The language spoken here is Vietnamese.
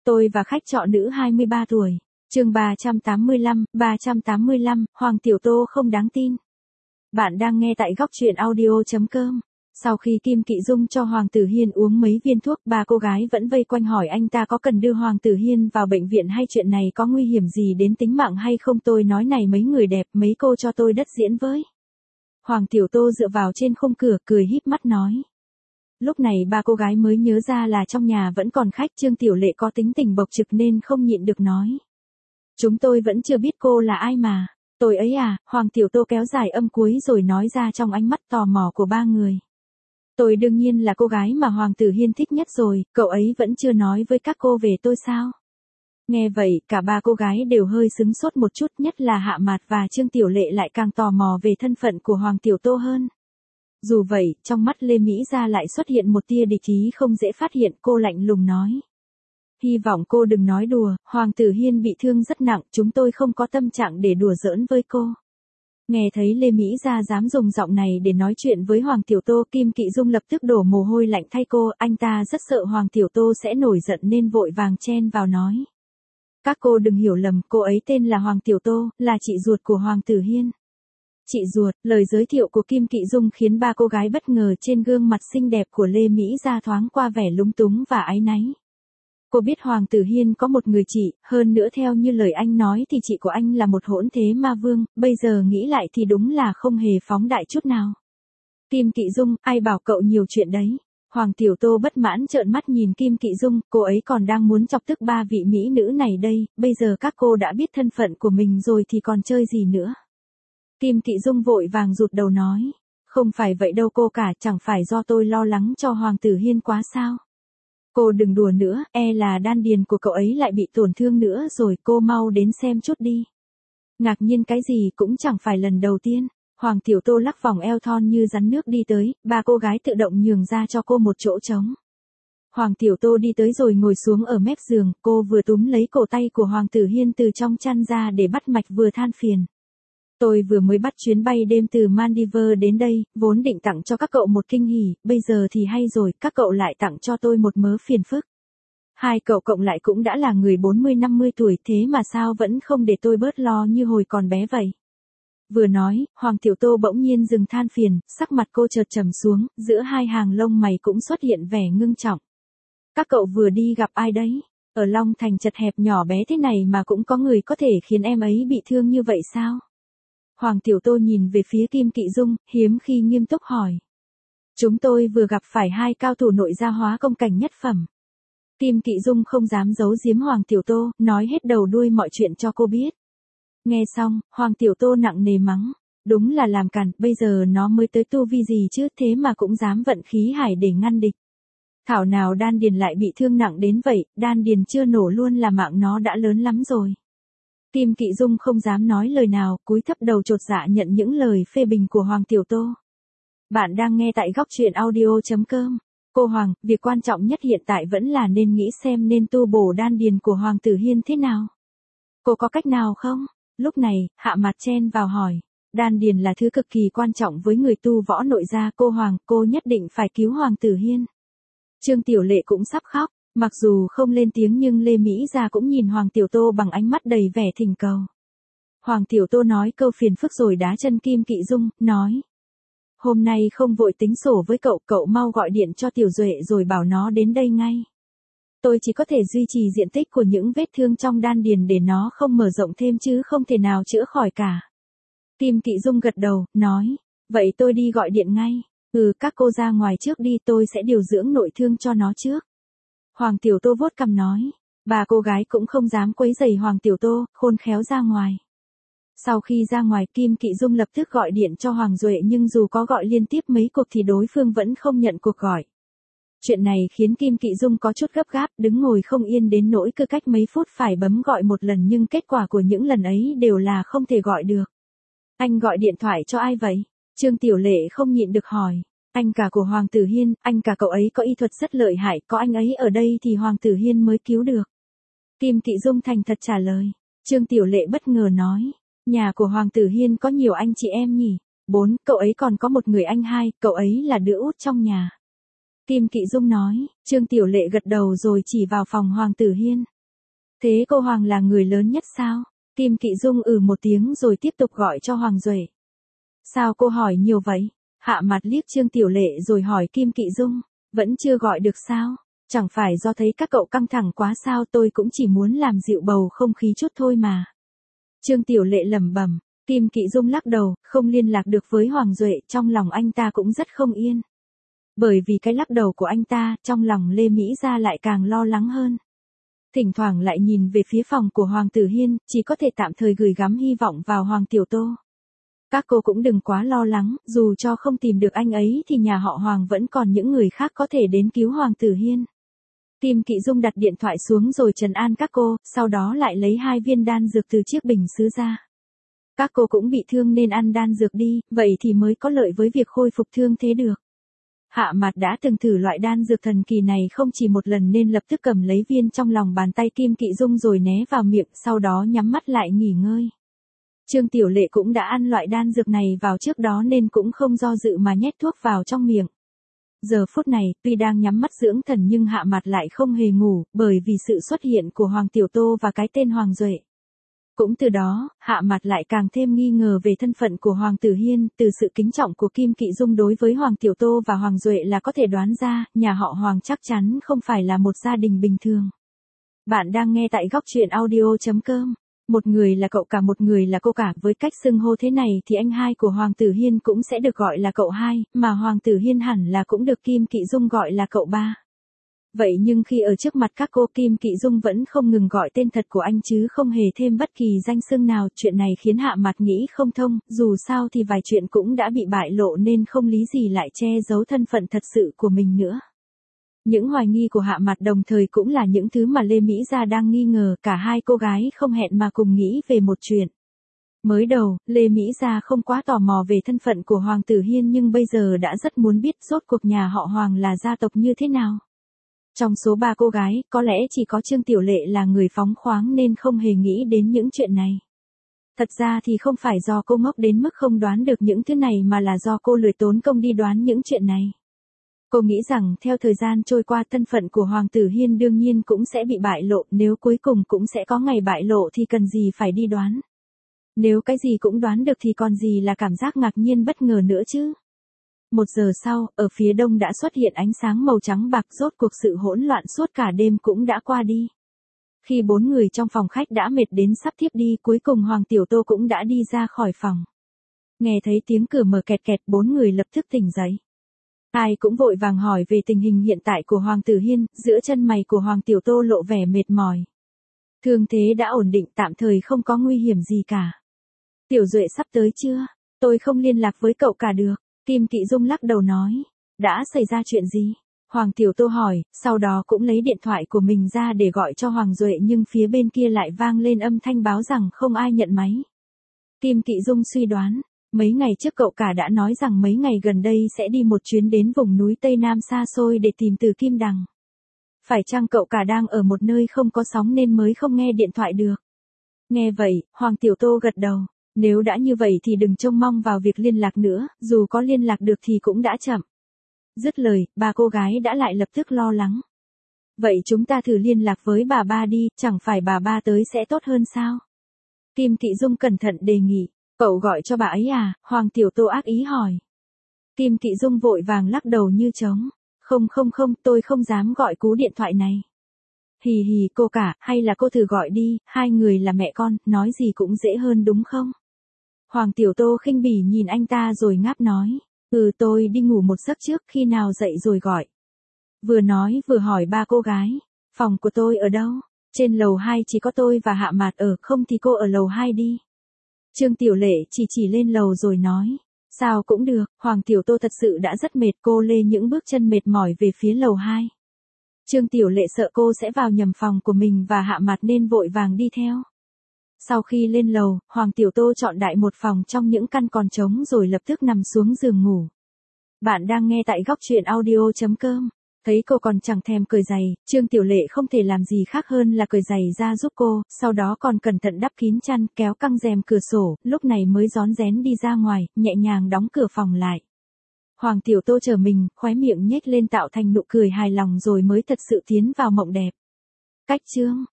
Tôi và khách trọ nữ 23 tuổi. Chương 385, Hoàng Tiểu Tô không đáng tin. Bạn đang nghe tại góc truyện audio.com. Sau khi Kim Kỵ Dung cho Hoàng Tử Hiên uống mấy viên thuốc, ba cô gái vẫn vây quanh hỏi anh ta có cần đưa Hoàng Tử Hiên vào bệnh viện hay chuyện này có nguy hiểm gì đến tính mạng hay không. Tôi nói này mấy người đẹp, mấy cô cho tôi đất diễn với. Hoàng Tiểu Tô dựa vào trên khung cửa cười híp mắt nói. Lúc này ba cô gái mới nhớ ra là trong nhà vẫn còn khách. Trương Tiểu Lệ có tính tình bộc trực nên không nhịn được nói. Chúng tôi vẫn chưa biết cô là ai mà. Tôi ấy à, Hoàng Tiểu Tô kéo dài âm cuối rồi nói ra trong ánh mắt tò mò của ba người. Tôi đương nhiên là cô gái mà Hoàng Tử Hiên thích nhất rồi, cậu ấy vẫn chưa nói với các cô về tôi sao? Nghe vậy, cả ba cô gái đều hơi sững sốt một chút, nhất là Hạ Mạt và Trương Tiểu Lệ lại càng tò mò về thân phận của Hoàng Tiểu Tô hơn. Dù vậy, trong mắt Lê Mỹ Gia lại xuất hiện một tia địch ý không dễ phát hiện. Cô lạnh lùng nói. Hy vọng cô đừng nói đùa, Hoàng Tử Hiên bị thương rất nặng, chúng tôi không có tâm trạng để đùa giỡn với cô. Nghe thấy Lê Mỹ Gia dám dùng giọng này để nói chuyện với Hoàng Tiểu Tô, Kim Kỵ Dung lập tức đổ mồ hôi lạnh thay cô, anh ta rất sợ Hoàng Tiểu Tô sẽ nổi giận nên vội vàng chen vào nói. Các cô đừng hiểu lầm, cô ấy tên là Hoàng Tiểu Tô, là chị ruột của Hoàng Tử Hiên. Chị ruột, lời giới thiệu của Kim Kỵ Dung khiến ba cô gái bất ngờ. Trên gương mặt xinh đẹp của Lê Mỹ Gia thoáng qua vẻ lúng túng và áy náy. Cô biết Hoàng Tử Hiên có một người chị, hơn nữa theo như lời anh nói thì chị của anh là một hỗn thế ma vương, bây giờ nghĩ lại thì đúng là không hề phóng đại chút nào. Kim Kỵ Dung, ai bảo cậu nhiều chuyện đấy? Hoàng Tiểu Tô bất mãn trợn mắt nhìn Kim Kỵ Dung, cô ấy còn đang muốn chọc tức ba vị mỹ nữ này đây, bây giờ các cô đã biết thân phận của mình rồi thì còn chơi gì nữa. Kim Kỵ Dung vội vàng rụt đầu nói, không phải vậy đâu cô cả, chẳng phải do tôi lo lắng cho Hoàng Tử Hiên quá sao? Cô đừng đùa nữa, e là đan điền của cậu ấy lại bị tổn thương nữa rồi, cô mau đến xem chút đi. Ngạc nhiên cái gì, cũng chẳng phải lần đầu tiên. Hoàng Tiểu Tô lắc vòng eo thon như rắn nước đi tới, ba cô gái tự động nhường ra cho cô một chỗ trống. Hoàng Tiểu Tô đi tới rồi ngồi xuống ở mép giường, cô vừa túm lấy cổ tay của Hoàng Tử Hiên từ trong chăn ra để bắt mạch vừa than phiền. Tôi vừa mới bắt chuyến bay đêm từ Maldives đến đây, vốn định tặng cho các cậu một kinh hỉ, bây giờ thì hay rồi, các cậu lại tặng cho tôi một mớ phiền phức. Hai cậu cộng lại cũng đã là người 40-50 tuổi, thế mà sao vẫn không để tôi bớt lo như hồi còn bé vậy. Vừa nói, Hoàng Tiểu Tô bỗng nhiên dừng than phiền, sắc mặt cô chợt trầm xuống, giữa hai hàng lông mày cũng xuất hiện vẻ ngưng trọng. Các cậu vừa đi gặp ai đấy? Ở Long Thành chật hẹp nhỏ bé thế này mà cũng có người có thể khiến em ấy bị thương như vậy sao? Hoàng Tiểu Tô nhìn về phía Kim Kỵ Dung, hiếm khi nghiêm túc hỏi. Chúng tôi vừa gặp phải hai cao thủ nội gia hóa công cảnh nhất phẩm. Kim Kỵ Dung không dám giấu giếm Hoàng Tiểu Tô, nói hết đầu đuôi mọi chuyện cho cô biết. Nghe xong, Hoàng Tiểu Tô nặng nề mắng. Đúng là làm càn, bây giờ nó mới tới tu vi gì chứ, thế mà cũng dám vận khí hải để ngăn địch. Thảo nào đan điền lại bị thương nặng đến vậy, đan điền chưa nổ luôn là mạng nó đã lớn lắm rồi. Kim Kỵ Dung không dám nói lời nào, cúi thấp đầu chột dạ nhận những lời phê bình của Hoàng Tiểu Tô. Bạn đang nghe tại góc truyện audio.com. Cô Hoàng, việc quan trọng nhất hiện tại vẫn là nên nghĩ xem nên tu bổ đan điền của Hoàng Tử Hiên thế nào. Cô có cách nào không? Lúc này, Hạ Mạt chen vào hỏi. Đan điền là thứ cực kỳ quan trọng với người tu võ nội gia. Cô Hoàng, cô nhất định phải cứu Hoàng Tử Hiên. Trương Tiểu Lệ cũng sắp khóc. Mặc dù không lên tiếng nhưng Lê Mỹ Gia cũng nhìn Hoàng Tiểu Tô bằng ánh mắt đầy vẻ thỉnh cầu. Hoàng Tiểu Tô nói câu phiền phức rồi đá chân Kim Kỵ Dung, nói. Hôm nay không vội tính sổ với cậu, cậu mau gọi điện cho Tiểu Duệ rồi bảo nó đến đây ngay. Tôi chỉ có thể duy trì diện tích của những vết thương trong đan điền để nó không mở rộng thêm chứ không thể nào chữa khỏi cả. Kim Kỵ Dung gật đầu, nói. Vậy tôi đi gọi điện ngay. Các cô ra ngoài trước đi, tôi sẽ điều dưỡng nội thương cho nó trước. Hoàng Tiểu Tô vuốt cằm nói. Bà cô gái cũng không dám quấy rầy Hoàng Tiểu Tô, khôn khéo ra ngoài. Sau khi ra ngoài, Kim Kỵ Dung lập tức gọi điện cho Hoàng Duệ nhưng dù có gọi liên tiếp mấy cuộc thì đối phương vẫn không nhận cuộc gọi. Chuyện này khiến Kim Kỵ Dung có chút gấp gáp, đứng ngồi không yên đến nỗi cứ cách mấy phút phải bấm gọi một lần nhưng kết quả của những lần ấy đều là không thể gọi được. Anh gọi điện thoại cho ai vậy? Trương Tiểu Lệ không nhịn được hỏi. Anh cả của Hoàng Tử Hiên, anh cả cậu ấy có y thuật rất lợi hại, có anh ấy ở đây thì Hoàng Tử Hiên mới cứu được. Kim Kỵ Dung thành thật trả lời. Trương Tiểu Lệ bất ngờ nói. Nhà của Hoàng Tử Hiên có nhiều anh chị em nhỉ? 4, cậu ấy còn có một người anh 2, cậu ấy là đứa út trong nhà. Kim Kỵ Dung nói. Trương Tiểu Lệ gật đầu rồi chỉ vào phòng Hoàng Tử Hiên. Thế cô Hoàng là người lớn nhất sao? Kim Kỵ Dung một tiếng rồi tiếp tục gọi cho Hoàng Duệ. Sao cô hỏi nhiều vậy? Hạ mặt liếc Trương Tiểu Lệ rồi hỏi Kim Kỵ Dung, vẫn chưa gọi được sao? Chẳng phải do thấy các cậu căng thẳng quá sao, tôi cũng chỉ muốn làm dịu bầu không khí chút thôi mà. Trương Tiểu Lệ lẩm bẩm. Kim Kỵ Dung lắc đầu, không liên lạc được với Hoàng Duệ, trong lòng anh ta cũng rất không yên. Bởi vì cái lắc đầu của anh ta, trong lòng Lê Mỹ Gia lại càng lo lắng hơn. Thỉnh thoảng lại nhìn về phía phòng của Hoàng Tử Hiên, chỉ có thể tạm thời gửi gắm hy vọng vào Hoàng Tiểu Tô. Các cô cũng đừng quá lo lắng, dù cho không tìm được anh ấy thì nhà họ Hoàng vẫn còn những người khác có thể đến cứu Hoàng Tử Hiên. Kim Kỵ Dung đặt điện thoại xuống rồi trấn an các cô, sau đó lại lấy 2 viên đan dược từ chiếc bình sứ ra. Các cô cũng bị thương nên ăn đan dược đi, vậy thì mới có lợi với việc khôi phục thương thế được. Hạ Mạt đã từng thử loại đan dược thần kỳ này không chỉ một lần nên lập tức cầm lấy viên trong lòng bàn tay Kim Kỵ Dung rồi né vào miệng, sau đó nhắm mắt lại nghỉ ngơi. Trương Tiểu Lệ cũng đã ăn loại đan dược này vào trước đó nên cũng không do dự mà nhét thuốc vào trong miệng. Giờ phút này, tuy đang nhắm mắt dưỡng thần nhưng Hạ Mạt lại không hề ngủ, bởi vì sự xuất hiện của Hoàng Tiểu Tô và cái tên Hoàng Duệ. Cũng từ đó, Hạ Mạt lại càng thêm nghi ngờ về thân phận của Hoàng Tử Hiên, từ sự kính trọng của Kim Kỵ Dung đối với Hoàng Tiểu Tô và Hoàng Duệ là có thể đoán ra, nhà họ Hoàng chắc chắn không phải là một gia đình bình thường. Bạn đang nghe tại góc truyện audio.com. Một người là cậu cả, một người là cô cả, với cách xưng hô thế này thì anh hai của Hoàng Tử Hiên cũng sẽ được gọi là cậu hai, mà Hoàng Tử Hiên hẳn là cũng được Kim Kỵ Dung gọi là cậu ba. Vậy nhưng khi ở trước mặt các cô, Kim Kỵ Dung vẫn không ngừng gọi tên thật của anh chứ không hề thêm bất kỳ danh xưng nào. Chuyện này khiến Hạ Mạt nghĩ không thông, dù sao thì vài chuyện cũng đã bị bại lộ nên không lý gì lại che giấu thân phận thật sự của mình nữa. Những hoài nghi của Hạ Mạt đồng thời cũng là những thứ mà Lê Mỹ Gia đang nghi ngờ, cả hai cô gái không hẹn mà cùng nghĩ về một chuyện. Mới đầu, Lê Mỹ Gia không quá tò mò về thân phận của Hoàng Tử Hiên nhưng bây giờ đã rất muốn biết rốt cuộc nhà họ Hoàng là gia tộc như thế nào. Trong số 3 cô gái, có lẽ chỉ có Trương Tiểu Lệ là người phóng khoáng nên không hề nghĩ đến những chuyện này. Thật ra thì không phải do cô ngốc đến mức không đoán được những thứ này mà là do cô lười tốn công đi đoán những chuyện này. Cô nghĩ rằng theo thời gian trôi qua thân phận của Hoàng Tử Hiên đương nhiên cũng sẽ bị bại lộ, nếu cuối cùng cũng sẽ có ngày bại lộ thì cần gì phải đi đoán. Nếu cái gì cũng đoán được thì còn gì là cảm giác ngạc nhiên bất ngờ nữa chứ. 1 giờ sau, ở phía đông đã xuất hiện ánh sáng màu trắng bạc, rốt cuộc sự hỗn loạn suốt cả đêm cũng đã qua đi. Khi 4 người trong phòng khách đã mệt đến sắp thiếp đi, cuối cùng Hoàng Tiểu Tô cũng đã đi ra khỏi phòng. Nghe thấy tiếng cửa mở kẹt kẹt, 4 người lập tức tỉnh dậy. Ai cũng vội vàng hỏi về tình hình hiện tại của Hoàng Tử Hiên, giữa chân mày của Hoàng Tiểu Tô lộ vẻ mệt mỏi. Thương thế đã ổn định, tạm thời không có nguy hiểm gì cả. Tiểu Duệ sắp tới chưa? Tôi không liên lạc với cậu cả được. Kim Kỵ Dung lắc đầu nói. Đã xảy ra chuyện gì? Hoàng Tiểu Tô hỏi, sau đó cũng lấy điện thoại của mình ra để gọi cho Hoàng Duệ nhưng phía bên kia lại vang lên âm thanh báo rằng không ai nhận máy. Kim Kỵ Dung suy đoán. Mấy ngày trước cậu cả đã nói rằng mấy ngày gần đây sẽ đi một chuyến đến vùng núi Tây Nam xa xôi để tìm Từ Kim Đằng. Phải chăng cậu cả đang ở một nơi không có sóng nên mới không nghe điện thoại được? Nghe vậy, Hoàng Tiểu Tô gật đầu. Nếu đã như vậy thì đừng trông mong vào việc liên lạc nữa, dù có liên lạc được thì cũng đã chậm. Dứt lời, 3 cô gái đã lại lập tức lo lắng. Vậy chúng ta thử liên lạc với bà ba đi, chẳng phải bà ba tới sẽ tốt hơn sao? Kim Kỵ Dung cẩn thận đề nghị. Cậu gọi cho bà ấy à? Hoàng Tiểu Tô ác ý hỏi. Kim Kỵ Dung vội vàng lắc đầu như trống. Không, tôi không dám gọi cú điện thoại này. Hì hì cô cả, hay là cô thử gọi đi, 2 người là mẹ con, nói gì cũng dễ hơn đúng không? Hoàng Tiểu Tô khinh bỉ nhìn anh ta rồi ngáp nói. Tôi đi ngủ một giấc trước, khi nào dậy rồi gọi. Vừa nói vừa hỏi 3 cô gái. Phòng của tôi ở đâu? Trên lầu 2 chỉ có tôi và Hạ Mạt ở, không thì cô ở lầu 2 đi. Trương Tiểu Lệ chỉ lên lầu rồi nói. Sao cũng được, Hoàng Tiểu Tô thật sự đã rất mệt, cô lê những bước chân mệt mỏi về phía lầu 2. Trương Tiểu Lệ sợ cô sẽ vào nhầm phòng của mình và Hạ Mạt nên vội vàng đi theo. Sau khi lên lầu, Hoàng Tiểu Tô chọn đại một phòng trong những căn còn trống rồi lập tức nằm xuống giường ngủ. Bạn đang nghe tại góc truyện audio.com. Thấy cô còn chẳng thèm cởi giày, Trương Tiểu Lệ không thể làm gì khác hơn là cởi giày ra giúp cô, sau đó còn cẩn thận đắp kín chăn, kéo căng rèm cửa sổ, lúc này mới rón rén đi ra ngoài, nhẹ nhàng đóng cửa phòng lại. Hoàng Tiểu Tô chờ mình, khóe miệng nhếch lên tạo thành nụ cười hài lòng rồi mới thật sự tiến vào mộng đẹp. Cách chương